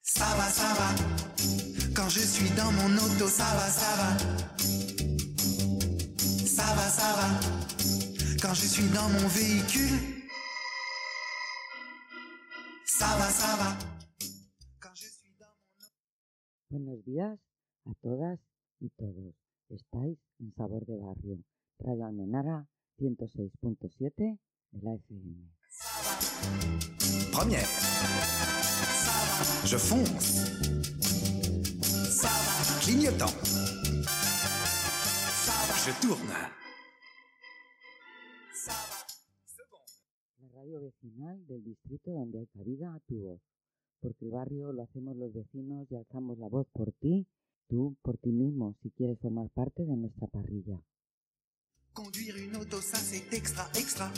Ça va. Quand je suis dans mon auto, ça va, ça va. Ça va, ça va. Quand je suis dans mon véhicule, ça va, ça va. Quand je suis dans mon... Buenos días a todas y todos. Estáis en Sabor de Barrio, Radio Almenara 106.7 de la FM. Première. Ça va. Je fonce. Ça va. Clignotant. Ça va. Je tourne. Ça va. Seconde. La radio vecinal del distrito donde hay cabida a tu voz. Porque el barrio lo hacemos los vecinos y alzamos la voz por ti, tú por ti mismo, si quieres formar parte de nuestra parrilla. Conduire une auto, ça c'est extra, extra.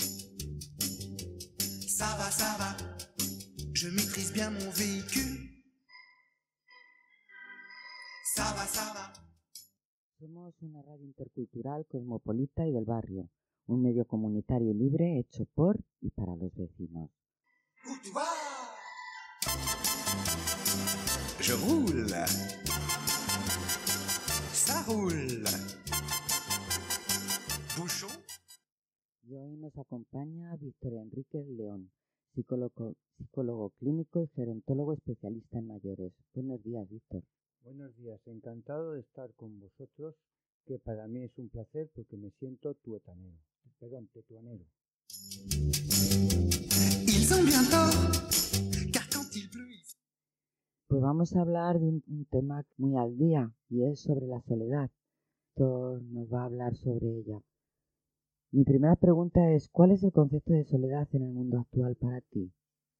Ça va. Je maîtrise bien mon véhicule. Ça va. Somos una radio intercultural, cosmopolita y del barrio. Un medio comunitario libre hecho por y para los vecinos. Où tu vas? Je roule. Ça roule. Bouchon. Y hoy nos acompaña Víctor Enríquez León, psicólogo clínico y gerontólogo especialista en mayores. Buenos días, Víctor. Buenos días, encantado de estar con vosotros, que para mí es un placer porque me siento tetuanero. Ils ont bien tort, car quand il pleut, Pues vamos a hablar de un tema muy al día y es sobre la soledad. Víctor nos va a hablar sobre ella. Mi primera pregunta es, ¿cuál es el concepto de soledad en el mundo actual para ti?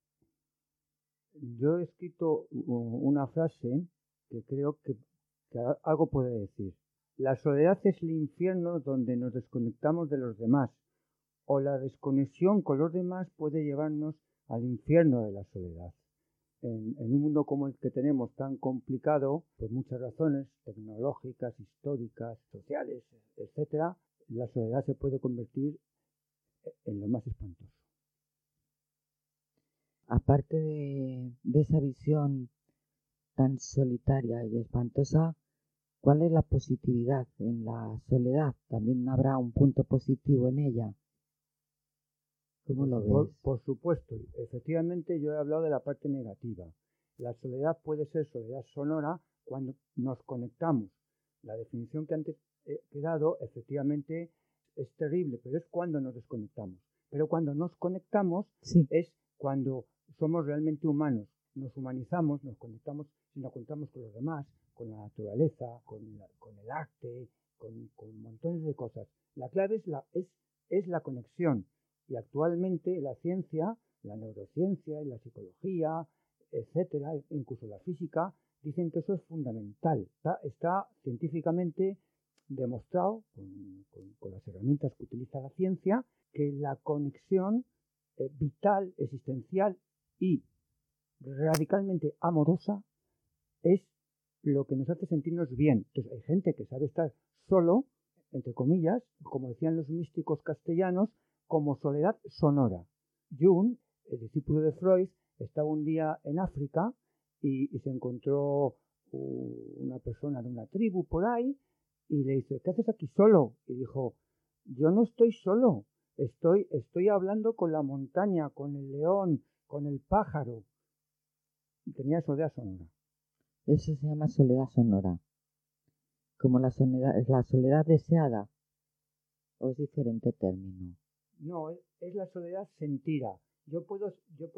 Yo he escrito una frase que creo que algo puede decir. La soledad es el infierno donde nos desconectamos de los demás, o la desconexión con los demás puede llevarnos al infierno de la soledad. En un mundo como el que tenemos, tan complicado, por muchas razones tecnológicas, históricas, sociales, etc., la soledad se puede convertir en lo más espantoso. Aparte de esa visión tan solitaria y espantosa, ¿cuál es la positividad en la soledad? ¿También habrá un punto positivo en ella? ¿Cómo lo ves? Por supuesto, efectivamente yo he hablado de la parte negativa. La soledad puede ser soledad sonora cuando nos conectamos. La definición que antes he dado efectivamente es terrible, pero es cuando nos desconectamos. Pero cuando nos conectamos Sí. es cuando somos realmente humanos. Nos humanizamos, nos conectamos con los demás, con la naturaleza, con el arte, con montones de cosas. La clave es la conexión. Y actualmente la ciencia, la neurociencia y la psicología, etcétera, incluso la física, dicen que eso es fundamental. Está científicamente demostrado, con las herramientas que utiliza la ciencia, que la conexión vital, existencial y radicalmente amorosa es lo que nos hace sentirnos bien. Entonces hay gente que sabe estar solo, entre comillas, como decían los místicos castellanos, como soledad sonora. Jung, el discípulo de Freud, estaba un día en África y se encontró una persona de una tribu por ahí y le dice, ¿qué haces aquí solo? Y dijo, yo no estoy solo, estoy hablando con la montaña, con el león, con el pájaro. Y tenía soledad sonora. Eso se llama soledad sonora. ¿Como la soledad deseada? ¿O es diferente término? No, es la soledad sentida. Yo puedo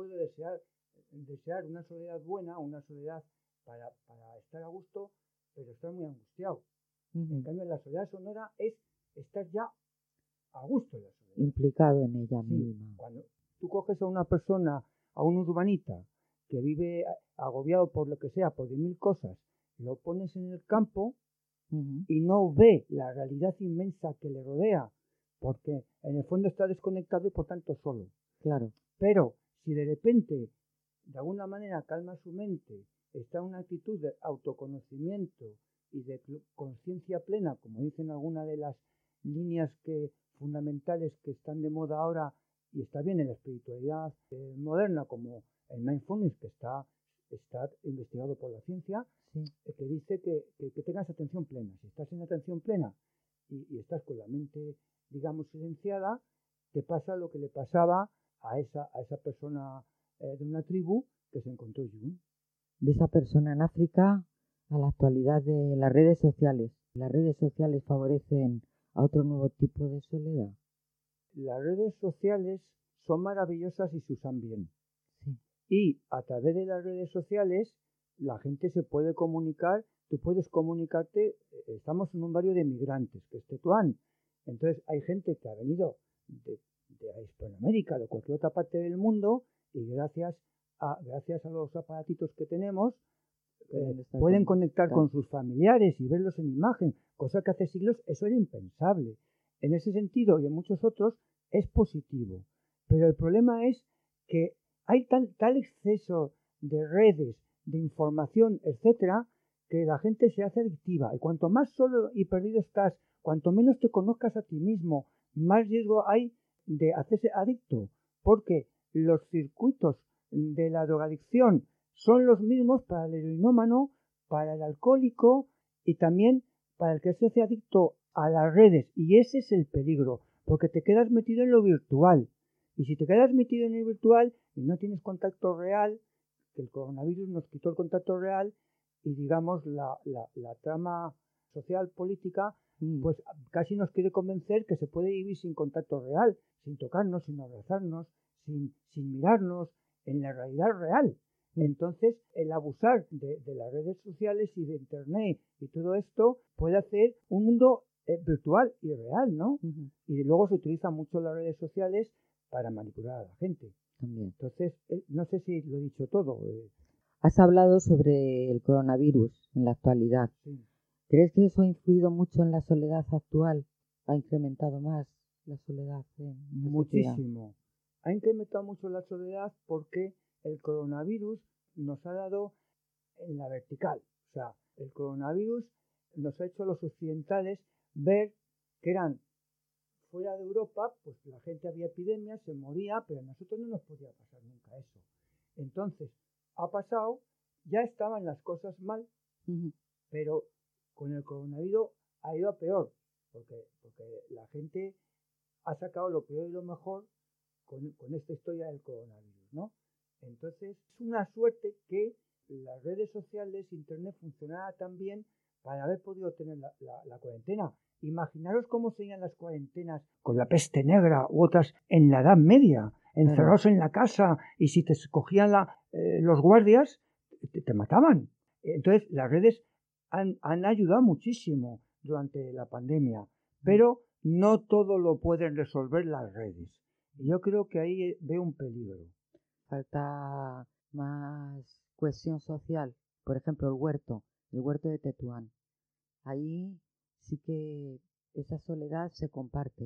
desear una soledad buena, una soledad para estar a gusto, pero estar muy angustiado. Uh-huh. En cambio, la soledad sonora es estar ya a gusto en la soledad. Implicado en ella Sí, misma. cuando tú coges a una persona, a un urbanita, que vive agobiado por lo que sea, por 10.000 cosas, lo pones en el campo Uh-huh. y no ve la realidad inmensa que le rodea, porque en el fondo está desconectado y por tanto solo. Claro. Pero si de repente, de alguna manera, calma su mente, está en una actitud de autoconocimiento y de conciencia plena, como dicen algunas de las líneas fundamentales que están de moda ahora y está bien en la espiritualidad moderna, como el mindfulness, que está está investigado por la ciencia, Sí. que dice que tengas atención plena. Si estás en atención plena y estás con la mente, digamos, silenciada, te pasa lo que le pasaba a esa persona de una tribu que se encontró Jung. De esa persona en África a la actualidad de las redes sociales. ¿Las redes sociales favorecen a otro nuevo tipo de soledad? Las redes sociales son maravillosas y se usan bien. Sí. Y a través de las redes sociales la gente se puede comunicar, tú puedes comunicarte, estamos en un barrio de migrantes, que es Tetuán. Entonces hay gente que ha venido de Hispanoamérica, de cualquier otra parte del mundo, y gracias a los aparatitos que tenemos, pueden conectar con sus familiares y verlos en imagen, cosa que hace siglos eso era impensable. En ese sentido y en muchos otros es positivo. Pero el problema es que hay tal exceso de redes, de información, etcétera, que la gente se hace adictiva. Y cuanto más solo y perdido estás, cuanto menos te conozcas a ti mismo, más riesgo hay de hacerse adicto. Porque los circuitos de la drogadicción son los mismos para el heroinómano, para el alcohólico y también para el que se hace adicto a las redes. Y ese es el peligro, porque te quedas metido en lo virtual. Y si te quedas metido en el virtual y no tienes contacto real, que el coronavirus nos quitó el contacto real y digamos la trama social política, pues casi nos quiere convencer que se puede vivir sin contacto real, sin tocarnos, sin abrazarnos, sin mirarnos, en la realidad real. Entonces, el abusar de las redes sociales y de Internet y todo esto puede hacer un mundo virtual y real, ¿no? Uh-huh. Y luego se utilizan mucho las redes sociales para manipular a la gente. También. Entonces, no sé si lo he dicho todo. Has hablado sobre el coronavirus en la actualidad. Sí. ¿Crees que eso ha influido mucho en la soledad actual? ¿Ha incrementado más la soledad? Muchísimo. Ha incrementado mucho la soledad porque el coronavirus nos ha dado en la vertical. O sea, el coronavirus nos ha hecho a los occidentales ver que eran fuera de Europa, pues la gente había epidemias, se moría, pero a nosotros no nos podía pasar nunca eso. Entonces, ha pasado, ya estaban las cosas mal, pero con el coronavirus ha ido a peor, porque la gente ha sacado lo peor y lo mejor con esta historia del coronavirus, ¿no? Entonces, es una suerte que las redes sociales, Internet funcionara tan bien para haber podido tener la cuarentena. Imaginaros cómo serían las cuarentenas con la peste negra u otras en la Edad Media, encerrados en la casa, y si te cogían los guardias, te mataban. Entonces, las redes han ayudado muchísimo durante la pandemia, pero no todo lo pueden resolver las redes. Y yo creo que ahí veo un peligro. Falta más cohesión social. Por ejemplo, el huerto de Tetuán. Ahí sí que esa soledad se comparte.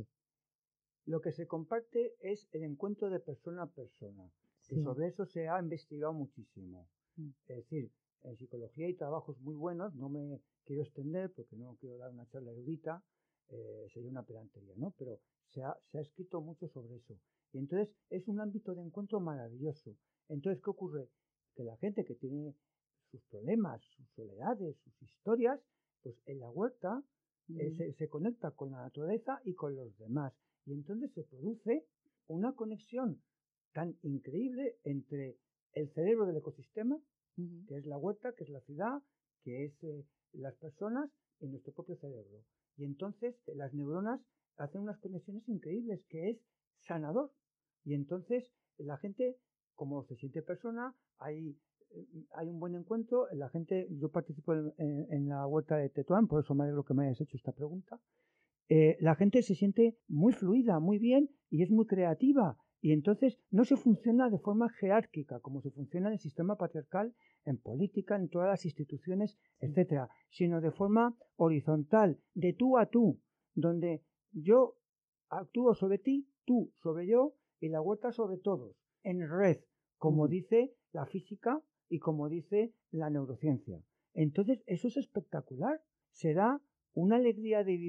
Lo que se comparte es el encuentro de persona a persona. Sí. Y sobre eso se ha investigado muchísimo. Es decir, en psicología hay trabajos muy buenos, no me quiero extender porque no quiero dar una charla erudita, sería una pedantería, ¿no? Pero se ha escrito mucho sobre eso. Y entonces es un ámbito de encuentro maravilloso. Entonces, ¿qué ocurre? Que la gente que tiene sus problemas, sus soledades, sus historias, pues en la huerta se conecta con la naturaleza y con los demás. Y entonces se produce una conexión tan increíble entre el cerebro del ecosistema, que es la huerta, que es la ciudad, que es las personas y nuestro propio cerebro. Y entonces las neuronas hacen unas conexiones increíbles, que es sanador. Y entonces la gente, como se siente persona, hay un buen encuentro. La gente, yo participo en la huerta de Tetuán, por eso me alegro que me hayas hecho esta pregunta. La gente se siente muy fluida, muy bien, y es muy creativa. Y entonces no se funciona de forma jerárquica, como se funciona en el sistema patriarcal, en política, en todas las instituciones, etcétera, sino de forma horizontal, de tú a tú, donde yo actúo sobre ti, tú sobre yo, y la huerta sobre todos, en red, como dice la física y como dice la neurociencia. Entonces eso es espectacular, se da una alegría de vivir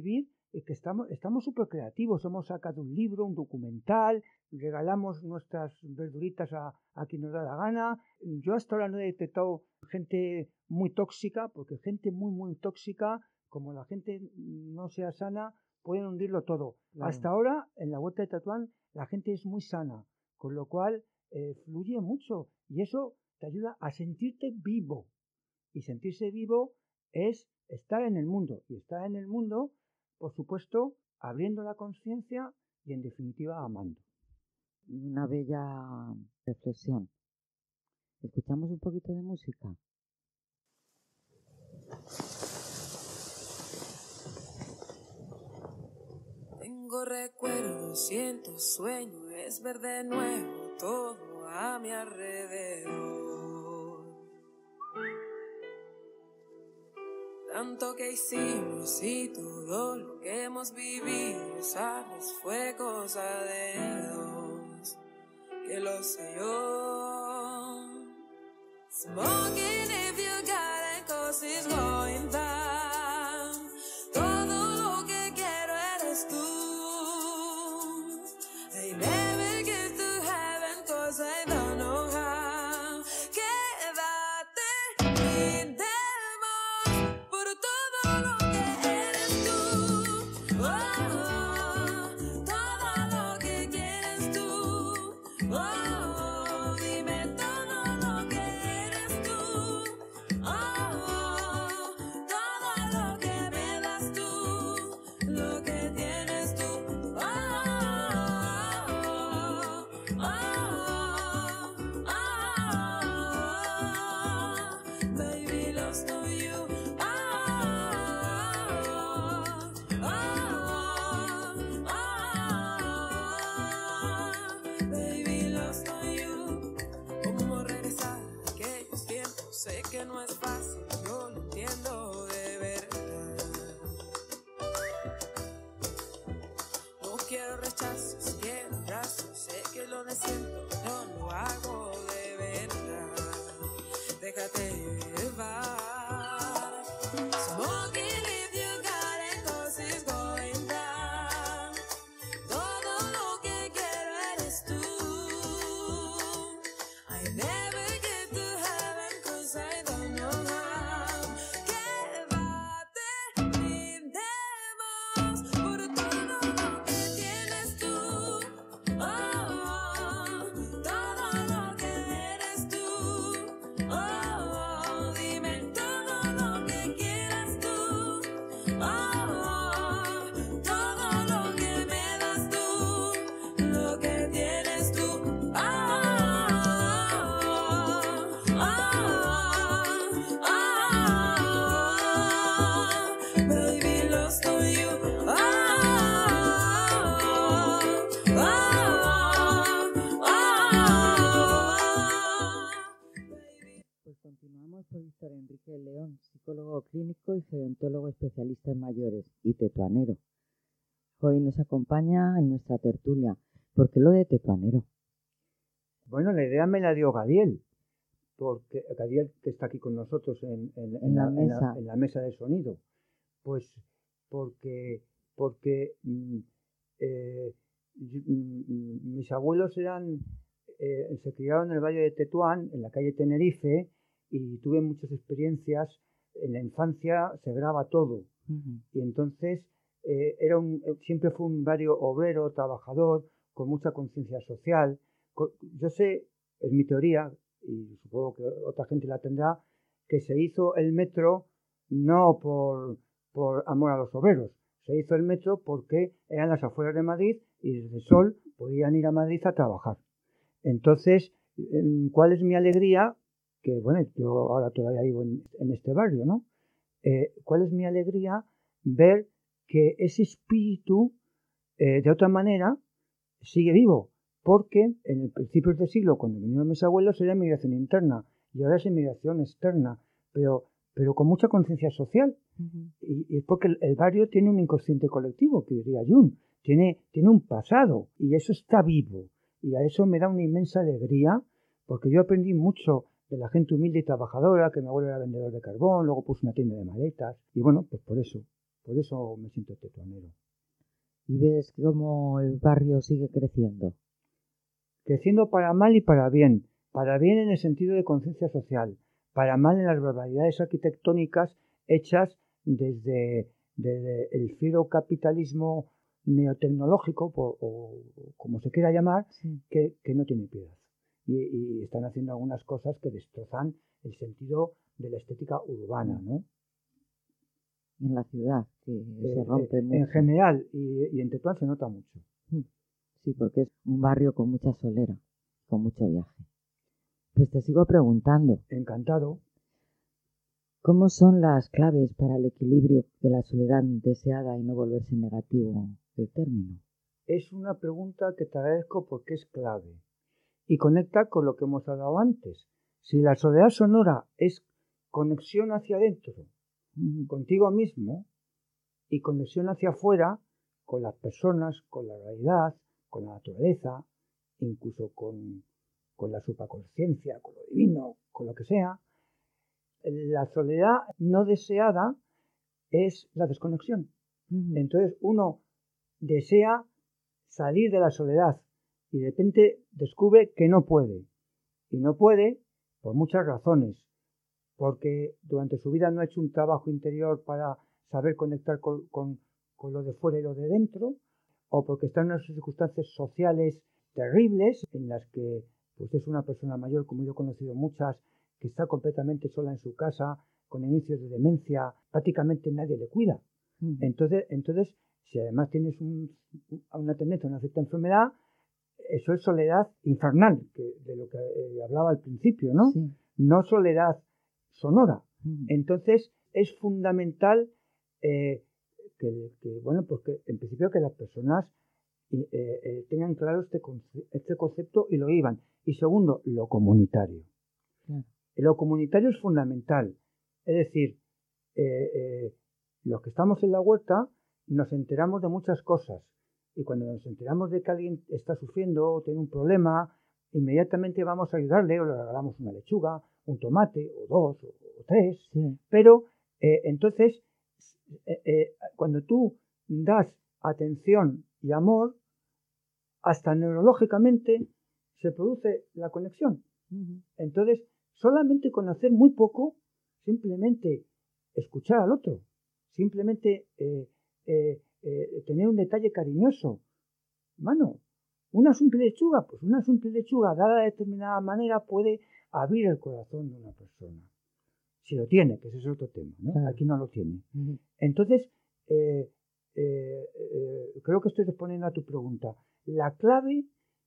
que estamos súper creativos. Hemos sacado un libro, un documental, regalamos nuestras verduritas a quien nos da la gana. Yo hasta ahora no he detectado gente muy tóxica, porque gente muy, muy tóxica, como la gente no sea sana, pueden hundirlo todo. Claro. Hasta ahora, en la Huerta de Tetuán, la gente es muy sana, con lo cual fluye mucho y eso te ayuda a sentirte vivo. Y sentirse vivo es estar en el mundo. Y estar en el mundo, por supuesto, abriendo la conciencia y, en definitiva, amando. Una bella reflexión. ¿Escuchamos un poquito de música? Tengo recuerdos, siento sueño, es ver de nuevo todo a mi alrededor. Tanto que hicimos y todo lo que hemos vivido, sabes, fue cosa de dos, que lo sé yo. Smoking if you got it, 'cause it's going down. Todo lo que quiero eres tú. I never get to heaven 'cause I don't know how. Quédate in demons por todo lo que eres tú. Oh, todo lo que quieres tú. Oh, dime todo lo que eres tú. Oh, todo lo que me das tú, lo que tienes tú. Oh, oh, oh, oh, baby, lost to you. Oh, oh, oh, baby, lost to you. ¿Cómo regresar a aquellos tiempos? Sé que no es fácil, yo lo entiendo de verdad. No quiero rechazos, quiero abrazos, sé que lo siento, no lo hago de verdad. Déjate llevar. Smoking if you got it, 'cause it's going down. Todo lo que quiero eres tú. I never get to heaven 'cause I don't know how. Quédate in demons por todo lo que tienes tú. Oh, todo lo que eres tú. Oh, dime todo lo que quieras tú. Oh, todo lo que me das tú, lo que tienes tú. Oh, oh, baby, lost to you. Oh, Pues continuamos con Víctor Enrique León, psicólogo clínico y gerontólogo especialista en mayores y tetuanero. Hoy nos acompaña en nuestra tertulia. ¿Por qué lo de tetuanero? Bueno, la idea me la dio Gadiel, porque Gadiel, que está aquí con nosotros en la mesa de sonido. Pues porque mis abuelos se criaron en el Valle de Tetuán, en la calle Tenerife, y tuve muchas experiencias. En la infancia se graba todo. Uh-huh. Y entonces siempre fue un barrio obrero, trabajador, con mucha conciencia social. Yo sé, es mi teoría, y supongo que otra gente la tendrá, que se hizo el metro no por amor a los obreros. Se hizo el metro porque eran las afueras de Madrid y desde el sol podían ir a Madrid a trabajar. Entonces, ¿cuál es mi alegría? Que bueno, yo ahora todavía vivo en este barrio, ¿no? ¿Cuál es mi alegría? Ver que ese espíritu, de otra manera, sigue vivo. Porque en el principio del siglo, cuando vinieron mis abuelos, era inmigración interna y ahora es inmigración externa, pero con mucha conciencia social. Uh-huh. Y es porque el barrio tiene un inconsciente colectivo, que diría Jung, tiene un pasado y eso está vivo. Y a eso me da una inmensa alegría, porque yo aprendí mucho de la gente humilde y trabajadora, que mi abuelo era vendedor de carbón, luego puso una tienda de maletas, y bueno, pues por eso Por eso me siento tetuanero. Y ves cómo el barrio sigue creciendo. Creciendo para mal y para bien. Para bien en el sentido de conciencia social. Para mal en las barbaridades arquitectónicas hechas desde el fiero capitalismo neotecnológico, o como se quiera llamar, Sí. que no tiene piedad. Y están haciendo algunas cosas que destrozan el sentido de la estética urbana, ¿no? En la ciudad, que se rompe mucho. En general, y en Tetuán se nota mucho. Sí, porque es un barrio con mucha solera, con mucho viaje. Pues te sigo preguntando, Encantado. ¿cómo son las claves para el equilibrio de la soledad deseada y no volverse negativo el término? Es una pregunta que te agradezco porque es clave y conecta con lo que hemos hablado antes. Si la soledad sonora es conexión hacia adentro, contigo mismo, y conexión hacia afuera, con las personas, con la realidad, con la naturaleza, incluso con la supraconsciencia, con lo divino, con lo que sea, la soledad no deseada es la desconexión. Entonces uno desea salir de la soledad y de repente descubre que no puede. Y no puede por muchas razones. Porque durante su vida no ha hecho un trabajo interior para saber conectar con lo de fuera y lo de dentro, o porque está en unas circunstancias sociales terribles en las que pues es una persona mayor, como yo he conocido muchas, que está completamente sola en su casa, con inicios de demencia, prácticamente nadie le cuida. Entonces, si además tienes una tendencia a una cierta enfermedad, eso es soledad infernal, de lo que hablaba al principio, ¿no? Sí. No soledad sonora. Entonces, es fundamental que en principio que las personas tengan claro este concepto y lo vivan. Y segundo, lo comunitario. Claro. Lo comunitario es fundamental. Es decir, los que estamos en la huerta nos enteramos de muchas cosas. Y cuando nos enteramos de que alguien está sufriendo o tiene un problema, inmediatamente vamos a ayudarle o le regalamos una lechuga, un tomate, o dos, o tres. Sí. Pero entonces, cuando tú das atención y amor, hasta neurológicamente se produce la conexión. Entonces, solamente con hacer muy poco, simplemente escuchar al otro, simplemente tener un detalle cariñoso. Mano, una simple lechuga, pues una simple lechuga dada de determinada manera puede abrir el corazón de una persona. Si lo tiene, que ese es otro tema, ¿no? Claro. Aquí no lo tiene. Entonces, creo que estoy respondiendo a tu pregunta. La clave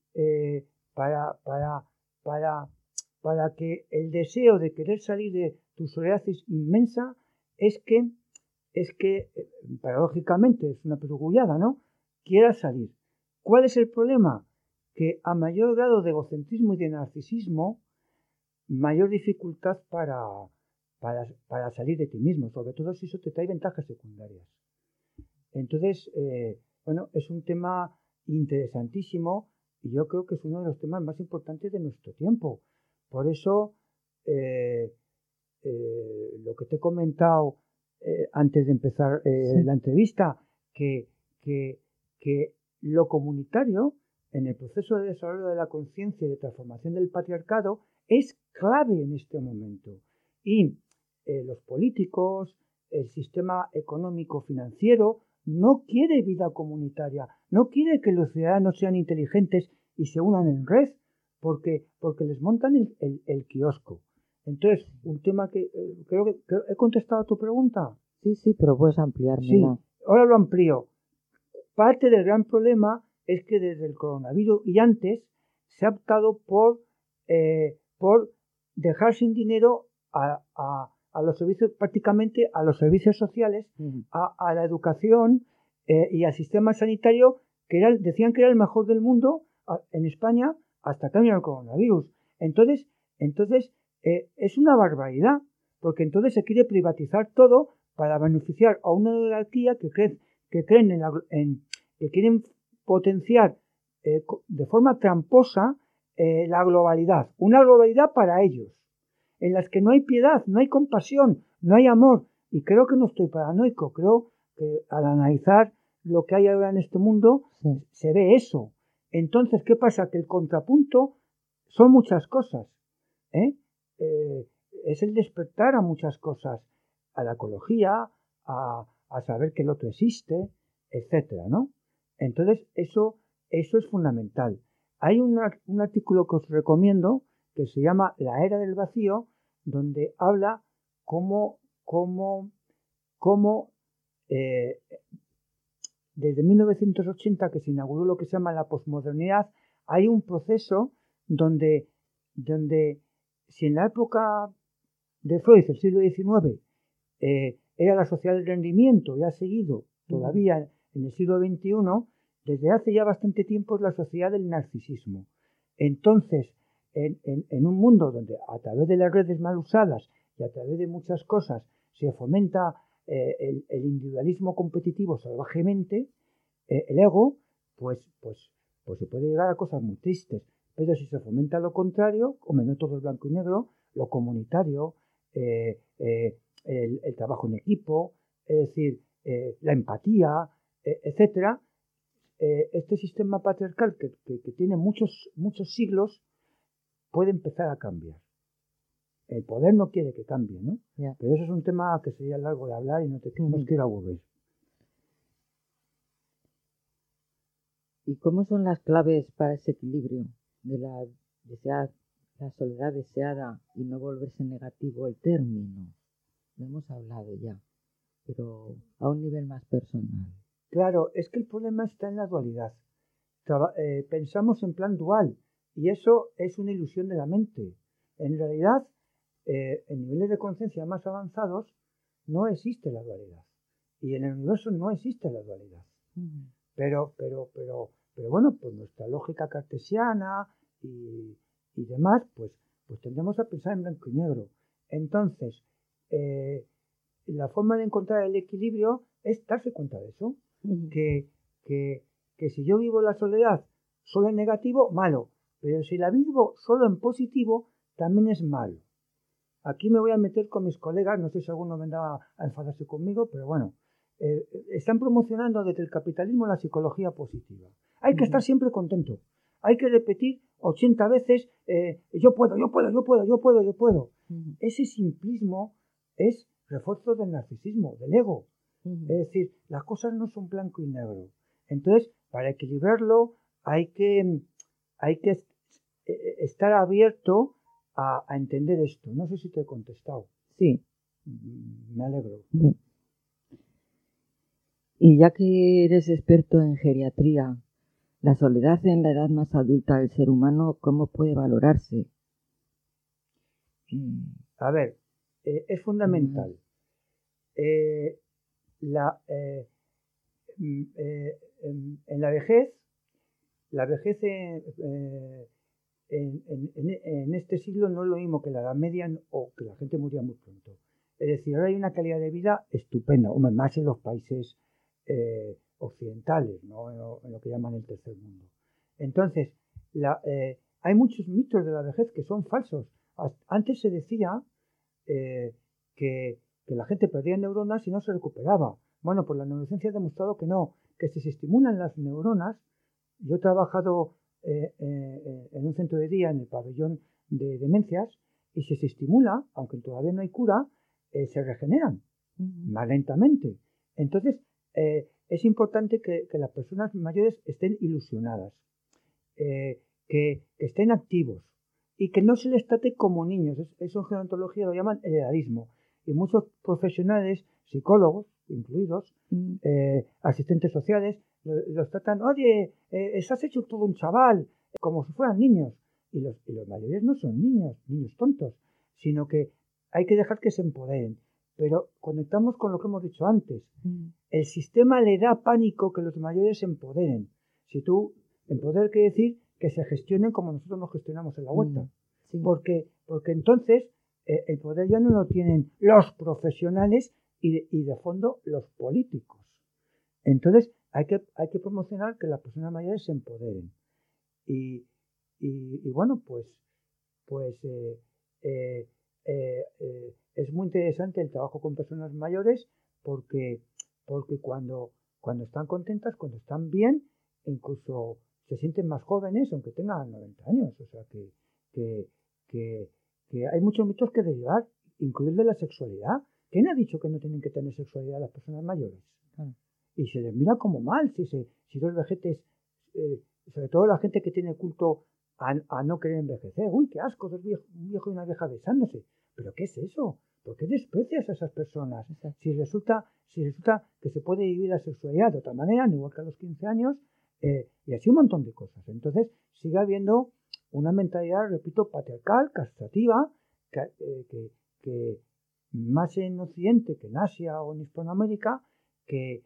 para que el deseo de querer salir de tu soledad es inmensa es que paradójicamente, es una perogrullada, ¿no? Quieras salir. ¿Cuál es el problema? Que a mayor grado de egocentrismo y de narcisismo, mayor dificultad para salir de ti mismo, sobre todo si eso te trae ventajas secundarias. Entonces, es un tema interesantísimo y yo creo que es uno de los temas más importantes de nuestro tiempo. Por eso, lo que te he comentado antes de empezar la entrevista, que lo comunitario en el proceso de desarrollo de la conciencia y de transformación del patriarcado es clave en este momento. Y los políticos, el sistema económico financiero no quiere vida comunitaria, no quiere que los ciudadanos sean inteligentes y se unan en red, porque les montan el kiosco. Entonces, un tema que creo que he contestado a tu pregunta. Sí, pero puedes ampliármela. Sí, ahora lo amplío. Parte del gran problema es que desde el coronavirus y antes se ha optado por dejar sin dinero a los servicios, prácticamente a los servicios sociales, a la educación y al sistema sanitario, que decían que era el mejor del mundo en España hasta que vino el coronavirus. Entonces es una barbaridad, porque entonces se quiere privatizar todo para beneficiar a una oligarquía que quieren potenciar de forma tramposa la globalidad, una globalidad para ellos, en las que no hay piedad, no hay compasión, no hay amor. Y creo que no estoy paranoico, creo que al analizar lo que hay ahora en este mundo, Sí. se ve eso. Entonces, ¿qué pasa? Que el contrapunto son muchas cosas, ¿eh? Es el despertar a muchas cosas, a la ecología, a saber que el otro existe, etcétera, ¿no? Entonces, eso es fundamental. Hay un artículo que os recomiendo que se llama La Era del Vacío, donde habla cómo eh, desde 1980, que se inauguró lo que se llama la posmodernidad, hay un proceso donde si en la época de Freud, el siglo XIX, era la sociedad del rendimiento y ha seguido todavía en el siglo XXI, desde hace ya bastante tiempo es la sociedad del narcisismo. Entonces, en un mundo donde a través de las redes mal usadas y a través de muchas cosas se fomenta el individualismo competitivo salvajemente, el ego, pues se puede llegar a cosas muy tristes. Pero si se fomenta lo contrario, como no todo es blanco y negro, lo comunitario, el trabajo en equipo, es decir, la empatía, etcétera, este sistema patriarcal que tiene muchos siglos puede empezar a cambiar. El poder no quiere que cambie, ¿no? Ya. Pero eso es un tema que sería largo de hablar y no os quiero aburrir. ¿Y cómo son las claves para ese equilibrio de la soledad deseada y no volverse negativo el término? Lo hemos hablado ya, pero a un nivel más personal. Claro, es que el problema está en la dualidad. Pensamos en plan dual y eso es una ilusión de la mente. En realidad, en niveles de conciencia más avanzados no existe la dualidad y en el universo no existe la dualidad. Pero bueno, pues nuestra lógica cartesiana y demás, pues tendemos a pensar en blanco y negro. Entonces, la forma de encontrar el equilibrio es darse cuenta de eso. Que si yo vivo la soledad solo en negativo, malo. Pero si la vivo solo en positivo, también es malo. Aquí me voy a meter con mis colegas, no sé si alguno vendrá a enfadarse conmigo, pero bueno, están promocionando desde el capitalismo la psicología positiva. Hay que estar siempre contento. Hay que repetir 80 veces, yo puedo. Ese simplismo es refuerzo del narcisismo, del ego. Es decir, las cosas no son blanco y negro. Entonces, para equilibrarlo hay que estar abierto a entender esto. No sé si te he contestado. Sí. Me alegro. Y ya que eres experto en geriatría, la soledad en la edad más adulta del ser humano, ¿cómo puede valorarse? A ver, es fundamental. En la vejez en este siglo no es lo mismo que la Edad Media o que la gente moría muy pronto. Es decir, ahora hay una calidad de vida estupenda, más en los países occidentales, ¿no? En lo que llaman el tercer mundo. Entonces, hay muchos mitos de la vejez que son falsos. Antes se decía que la gente perdía neuronas y no se recuperaba. Bueno, pues la neurociencia ha demostrado que no, que si se estimulan las neuronas. Yo he trabajado en un centro de día en el pabellón de demencias y si se estimula, aunque todavía no hay cura, se regeneran más lentamente. Entonces, es importante que las personas mayores estén ilusionadas, que estén activos y que no se les trate como niños. Eso en gerontología lo llaman el edadismo. Y muchos profesionales, psicólogos incluidos, asistentes sociales, los tratan, oye, estás hecho todo un chaval, como si fueran niños. Y los mayores no son niños tontos, sino que hay que dejar que se empoderen. Pero conectamos con lo que hemos dicho antes. El sistema le da pánico que los mayores se empoderen. Empoderar quiere decir que se gestionen como nosotros nos gestionamos en la huerta. Sí. Porque entonces el poder ya no lo tienen los profesionales y de fondo los políticos. Entonces hay que promocionar que las personas mayores se empoderen. Y bueno, pues es muy interesante el trabajo con personas mayores porque porque cuando están contentas, cuando están bien, incluso se sienten más jóvenes, aunque tengan 90 años. O sea que hay muchos mitos que derivar, incluido de la sexualidad. ¿Quién ha dicho que no tienen que tener sexualidad las personas mayores? Y se les mira como mal si dos vejetes, sobre todo la gente que tiene culto a no querer envejecer. ¡Uy, qué asco! Un viejo y una vieja besándose. ¿Pero qué es eso? ¿Por qué desprecias a esas personas? Si resulta que se puede vivir la sexualidad de otra manera, igual que a los 15 años, y así un montón de cosas. Entonces sigue habiendo una mentalidad, repito, patriarcal, castrativa, que más en Occidente que en Asia o en Hispanoamérica, que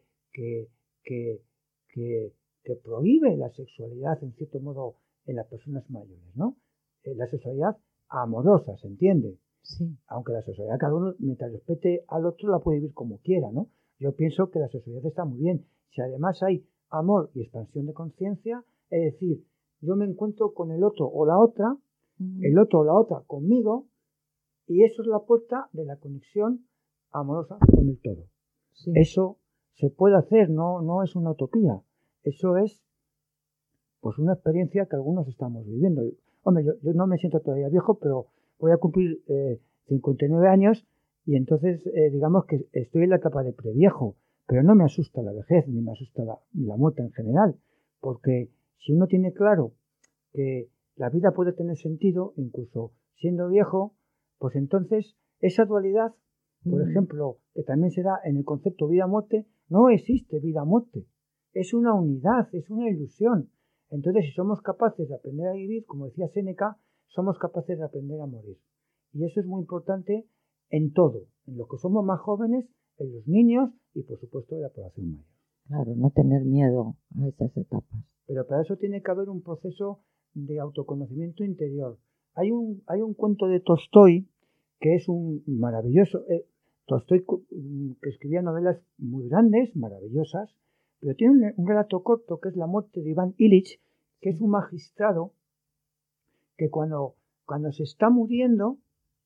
prohíbe la sexualidad en cierto modo en las personas mayores, ¿no? La sexualidad amorosa, ¿se entiende? Sí. Aunque la sexualidad, cada uno, mientras respete al otro, la puede vivir como quiera, ¿no? Yo pienso que la sexualidad está muy bien. Si además hay amor y expansión de conciencia, es decir, yo me encuentro con el otro o la otra, el otro o la otra conmigo, y eso es la puerta de la conexión amorosa con el todo. Sí. Eso se puede hacer, no es una utopía. Eso es pues una experiencia que algunos estamos viviendo. Hombre, yo no me siento todavía viejo, pero voy a cumplir 59 años y entonces digamos que estoy en la etapa de previejo, pero no me asusta la vejez ni me asusta la muerte en general, porque si uno tiene claro que la vida puede tener sentido, incluso siendo viejo, pues entonces esa dualidad, por ejemplo, que también se da en el concepto vida-muerte, no existe vida-muerte, es una unidad, es una ilusión. Entonces, si somos capaces de aprender a vivir, como decía Séneca, somos capaces de aprender a morir. Y eso es muy importante en todo, en los que somos más jóvenes, en los niños y, por supuesto, en la población mayor. Claro, no tener miedo a esas etapas. Pero para eso tiene que haber un proceso de autoconocimiento interior. Hay un cuento de Tolstói que es un maravilloso... Tolstói que escribía novelas muy grandes, maravillosas, pero tiene un relato corto que es La muerte de Iván Ilich, que es un magistrado que cuando se está muriendo,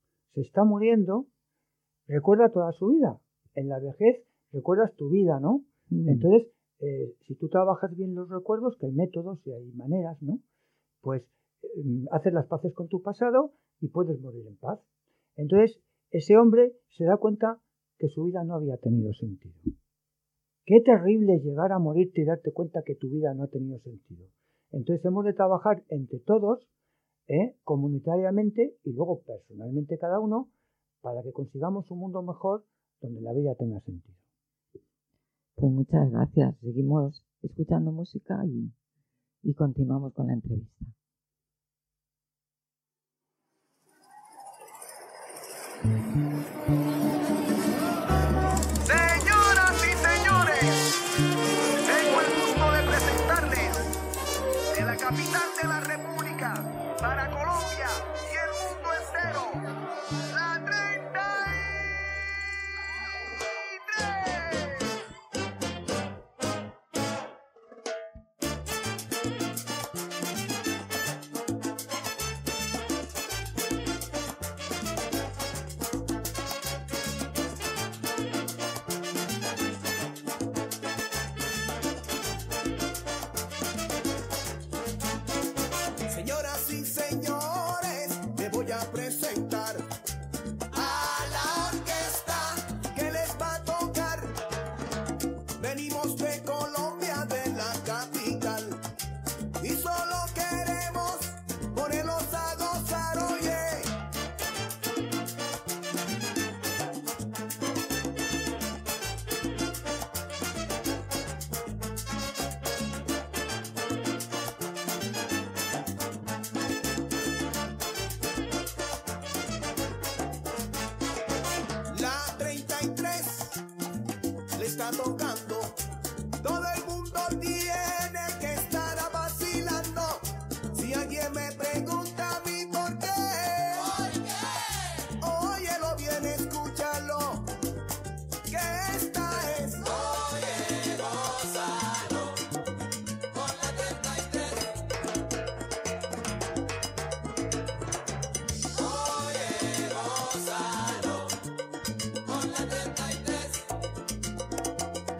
recuerda toda su vida. En la vejez recuerdas tu vida, ¿no? Entonces, si tú trabajas bien los recuerdos, que hay métodos y hay maneras, ¿no? Pues haces las paces con tu pasado y puedes morir en paz. Entonces, ese hombre se da cuenta que su vida no había tenido sentido. Qué terrible llegar a morirte y darte cuenta que tu vida no ha tenido sentido. Entonces hemos de trabajar entre todos, comunitariamente y luego personalmente cada uno, para que consigamos un mundo mejor donde la vida tenga sentido. Pues muchas gracias. Seguimos escuchando música y continuamos con la entrevista. Señoras y señores, tengo el gusto de presentarles de la capital de la República para Colombia y el mundo entero, la 33. Señoras y señores, me voy a presentar a la orquesta que les va a tocar. Venimos de Colombia, de la capital, y solo queremos ponerlos a gozar, oye. La 33 le está tocando. Todo el mundo tiene que estar vacilando. Si alguien me pregunta a mí por qué, óyelo bien, escúchalo, que esta es. Oye, gózalo con la 33. Oye, gózalo con la 33.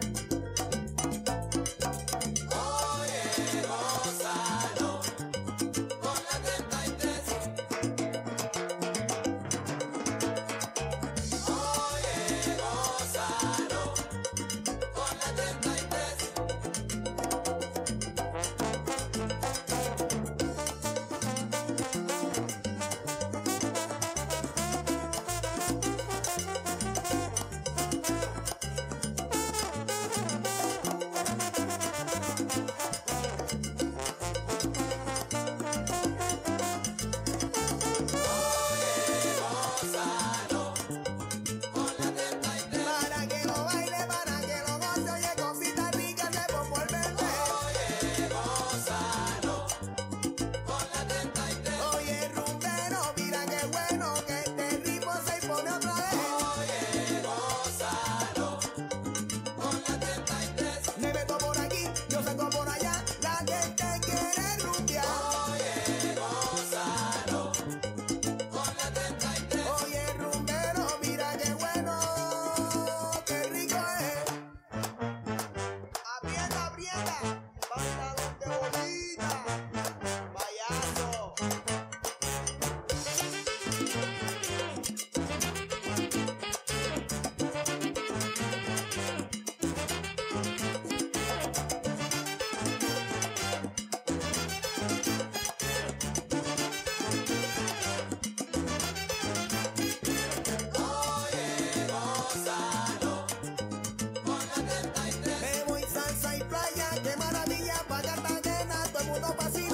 Me voy salsa y playa, qué maravilla, pa' Cartagena, todo el mundo fascina.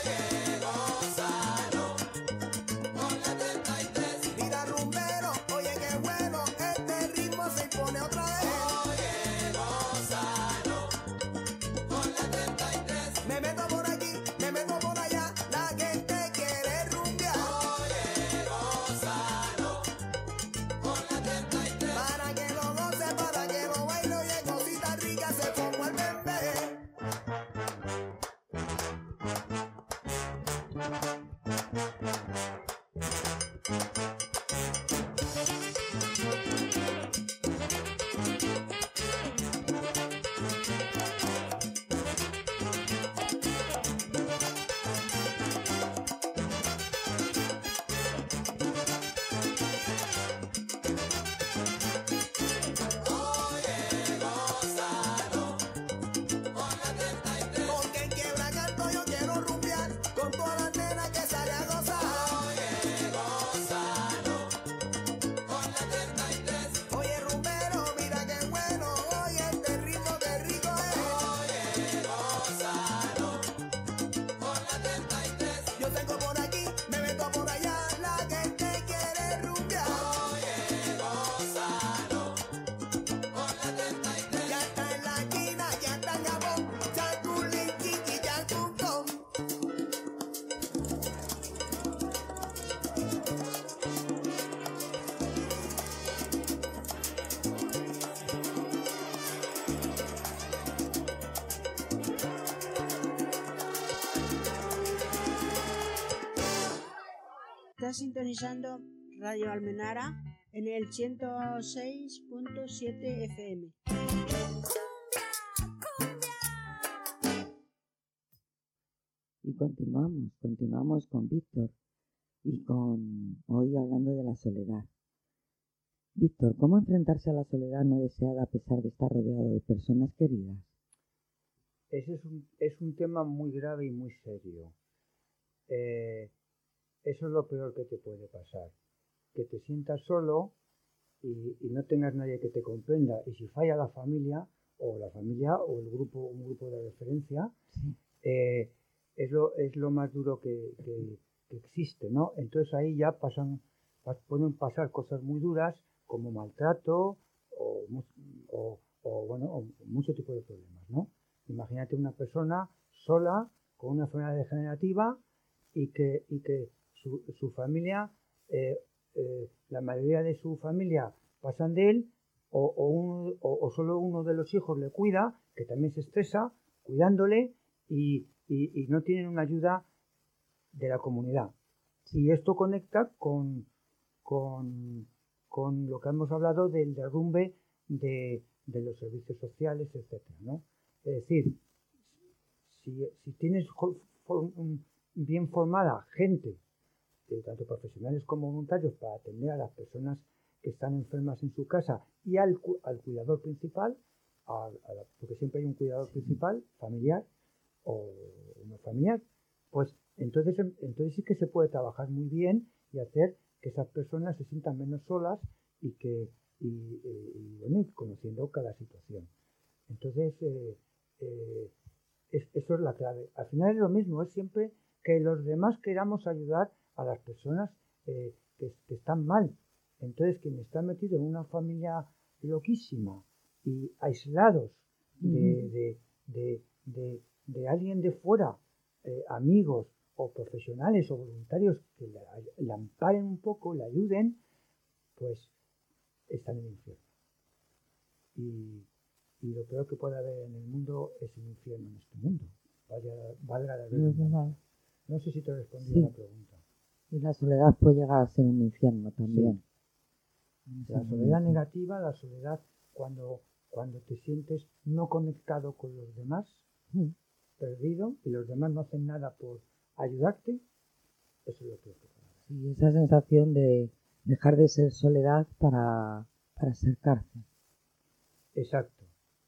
Mira rumbero, oye qué bueno, este ritmo se impone otra vez. Me meto por aquí, me meto por allá, la gente quiere rumbear. Para que lo goce, para que lo baile, oye cositas ricas se como el bebé. Porque en Quiebra Canto yo quiero rumbear con todas las nenas que sale a gozar. Oye rumbero, mira qué bueno, oye este ritmo qué rico es. Yo tengo por aquí, me meto por allá, la gente quiere rumbear. Ya está en la esquina, ya está en Gabón, Chanculín, Chiqui, Chancucón. Está sintonizando Radio Almenara en el 106.7 FM. Y continuamos con Víctor y hoy hablando de la soledad. Víctor, ¿cómo enfrentarse a la soledad no deseada a pesar de estar rodeado de personas queridas? Ese es un tema muy grave y muy serio. Eso es lo peor que te puede pasar. Que te sientas solo y no tengas nadie que te comprenda. Y si falla la familia o el grupo, un grupo de referencia, es lo más duro que existe, ¿no? Entonces ahí ya pueden pasar cosas muy duras como maltrato o mucho tipo de problemas, ¿no? Imagínate una persona sola con una enfermedad degenerativa y que su familia, la mayoría de su familia pasan de él o solo uno de los hijos le cuida, que también se estresa cuidándole y no tienen una ayuda de la comunidad. Y esto conecta con lo que hemos hablado del derrumbe de los servicios sociales, etcétera, ¿no? Es decir, si tienes bien formada gente, tanto profesionales como voluntarios, para atender a las personas que están enfermas en su casa y al cuidador principal, porque siempre hay un cuidador principal, familiar o no familiar, pues entonces sí que se puede trabajar muy bien y hacer que esas personas se sientan menos solas y conociendo cada situación. Entonces, eso es la clave. Al final es lo mismo, es siempre que los demás queramos ayudar a las personas que están mal. Entonces, quien está metido en una familia loquísima y aislados de alguien de fuera, amigos o profesionales o voluntarios que la amparen un poco, le ayuden, pues están en el infierno. Y lo peor que puede haber en el mundo es el infierno en este mundo. Valga la redundancia. No sé si te he respondido a la pregunta. Y la soledad puede llegar a ser un infierno también. Sí. La soledad negativa, la soledad cuando te sientes no conectado con los demás, perdido, y los demás no hacen nada por ayudarte, eso es lo peor que puede haber. Sí, esa sensación de dejar de ser soledad para ser cárcel. Exacto.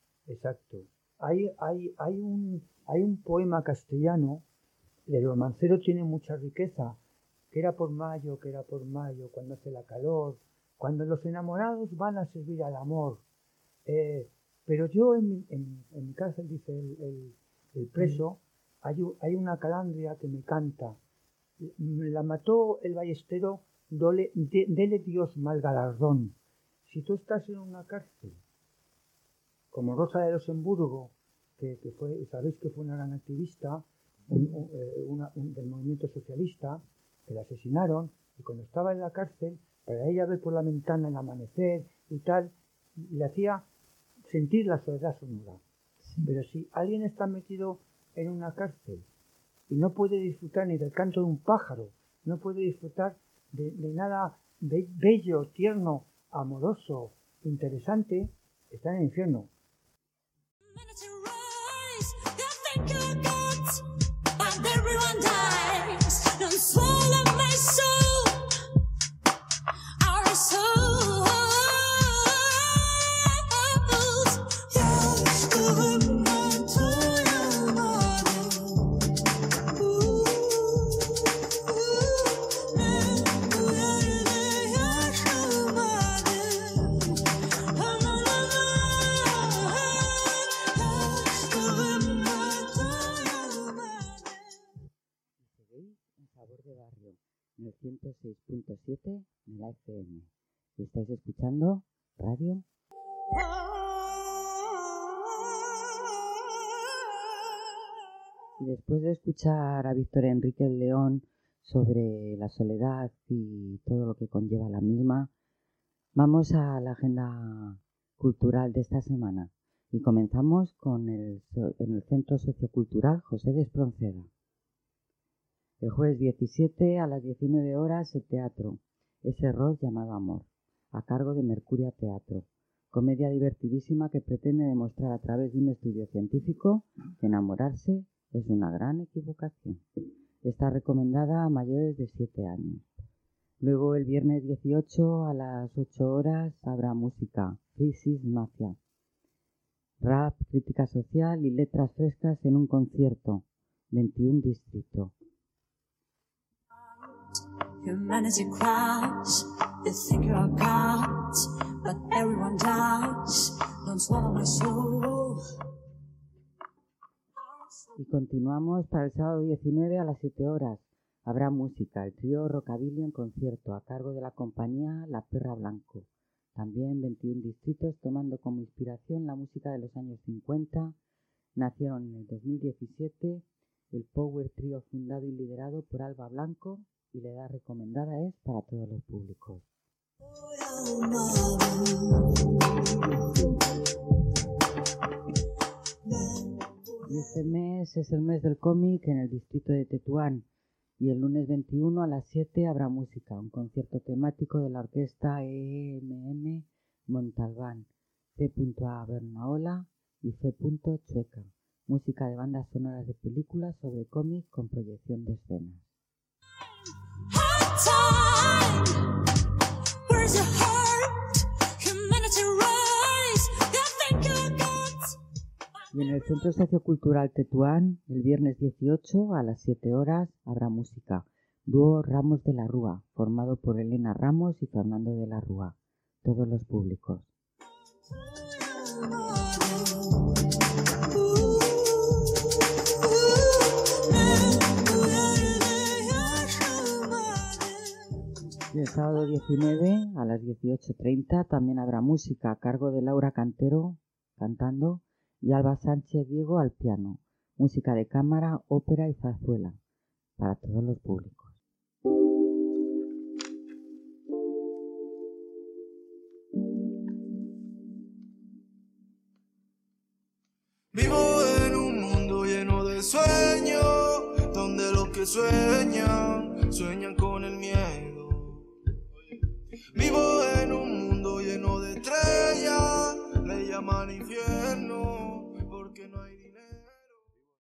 Hay un poema castellano, el romancero tiene mucha riqueza, que era por mayo, cuando hace la calor, cuando los enamorados van a servir al amor. Pero yo en mi cárcel, dice el preso, hay una calandria que me canta. La mató el ballestero, dele Dios mal galardón. Si tú estás en una cárcel, como Rosa de Luxemburgo, que sabéis que fue una gran activista del movimiento socialista, que la asesinaron, y cuando estaba en la cárcel, para ella ver por la ventana el amanecer y tal, le hacía sentir la soledad sonora. Sí. Pero si alguien está metido en una cárcel y no puede disfrutar ni del canto de un pájaro, no puede disfrutar de nada bello, tierno, amoroso, interesante, está en el infierno. En el 106.7 de la FM. Y estáis escuchando Radio. Y después de escuchar a Víctor Enrique León sobre la soledad y todo lo que conlleva la misma, vamos a la agenda cultural de esta semana. Y comenzamos en el Centro Sociocultural José de Espronceda. El jueves 17 a las 19 horas el teatro, ese rol llamado Amor, a cargo de Mercuria Teatro. Comedia divertidísima que pretende demostrar a través de un estudio científico que enamorarse es una gran equivocación. Está recomendada a mayores de 7 años. Luego el viernes 18 a las 8 horas habrá música, Crisis Mafia. Rap, crítica social y letras frescas en un concierto, 21 Distrito. Humanity cries, they think you're God, but everyone dies, don't swallow my soul. Y continuamos para el sábado 19 a las 7 horas. Habrá música, el trío Rockabilly en concierto a cargo de la compañía La Perra Blanco. También 21 distritos tomando como inspiración la música de los años 50. Nacieron en el 2017 el Power Trio fundado y liderado por Alba Blanco. Y la edad recomendada es para todos los públicos. Y este mes es el mes del cómic en el distrito de Tetuán. Y el lunes 21 a las 7 habrá música, un concierto temático de la orquesta EMM Montalbán, C.A. Bernaola y C. Chueca. Música de bandas sonoras de películas sobre cómic con proyección de escenas. Y en el Centro Sociocultural Tetuán, el viernes 18 a las 7 horas habrá música. Dúo Ramos de la Rúa, formado por Elena Ramos y Fernando de la Rúa. Todos los públicos. Y el sábado 19 a las 18:30 también habrá música a cargo de Laura Cantero cantando y Alba Sánchez Diego al piano. Música de cámara, ópera y zarzuela para todos los públicos. Vivo en un mundo lleno de sueños, donde los que sueñan con el miedo. Vivo en un mundo lleno de estrellas, le llaman infierno.